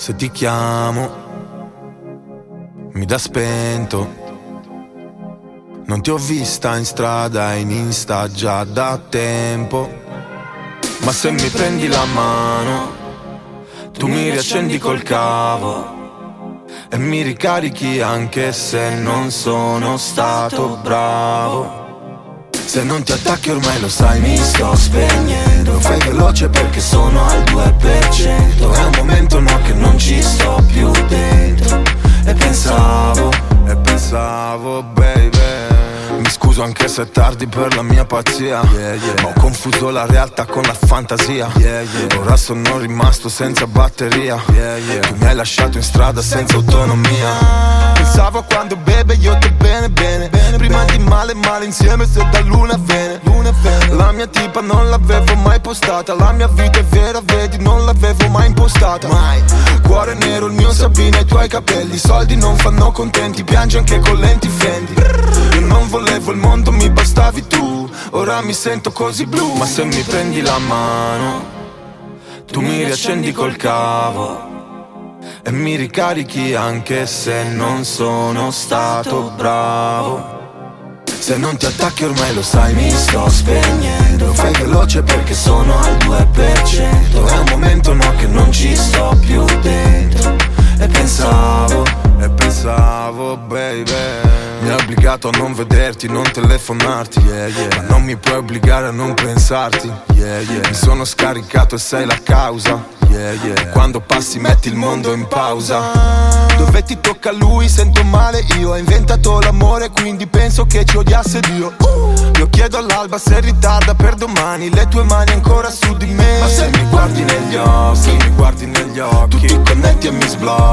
Se ti chiamo mi dà spento. Non ti ho vista in strada, in Insta già da tempo. Ma se mi prendi la mano, tu mi riaccendi col cavo e mi ricarichi anche se non sono stato bravo. Se non ti attacchi ormai lo sai, mi sto spegnendo. Fai veloce perché sono al 2%. È un momento no che non ci sto più dentro. E pensavo, baby. Mi scuso anche se è tardi per la mia pazzia, ma ho confuso la realtà con la fantasia. Ora sono rimasto senza batteria. Tu mi hai lasciato in strada senza autonomia. Pensavo a quando beve io te bene bene, prima di male male insieme se da luna viene. La mia tipa non l'avevo mai postata. La mia vita è vera, vedi, non l'avevo mai impostata. Mai. Cuore nero, il mio Sabina, i tuoi capelli. I soldi non fanno contenti, piangi anche con lenti Fendi. Io non volevo il mondo, mi bastavi tu. Ora mi sento così blu. Ma se mi prendi la mano, tu mi riaccendi col cavo e mi ricarichi anche se non sono stato bravo. Se non ti attacchi ormai lo sai, mi sto spegnendo. Fai veloce perché sono al 2%. È un momento no che non ci sto più dentro. E pensavo, baby. Mi hai obbligato a non vederti, non telefonarti, ma non mi puoi obbligare a non pensarti. Mi sono scaricato e sei la causa. Quando passi metti il mondo in pausa. Dove ti tocca lui sento male io. Ho inventato l'amore quindi penso che ci odiasse Dio. Io chiedo all'alba se ritarda per domani. Le tue mani ancora su di me. Ma se mi guardi negli occhi, tu ti connetti e mi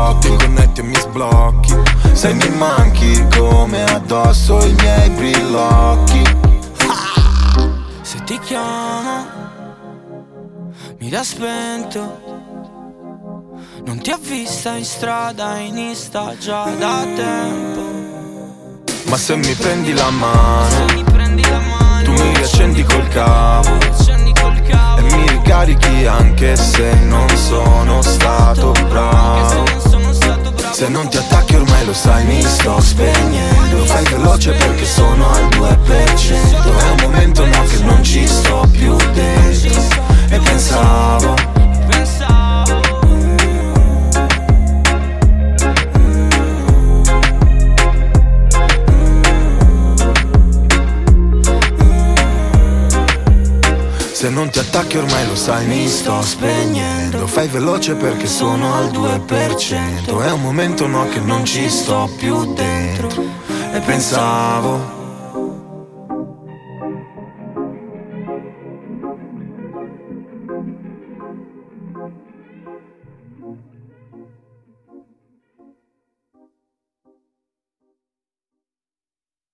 sblocchi, se mi manchi come addosso i miei brillocchi. Se ti chiamo mi dà spento. Non ti ho vista in strada, in Insta già da tempo. Ma se mi prendi la mano, tu mi riaccendi col cavo e mi ricarichi anche se non sono stato bravo. Se non ti attacchi ormai lo sai, mi sto spegnendo. Fai veloce perché sono al 2%. È un momento no che non ci sto più dentro. E pensavo, se non ti attacchi ormai lo sai, mi sto spegnendo. Fai veloce perché sono al 2%. È un momento no che non ci sto più dentro. E pensavo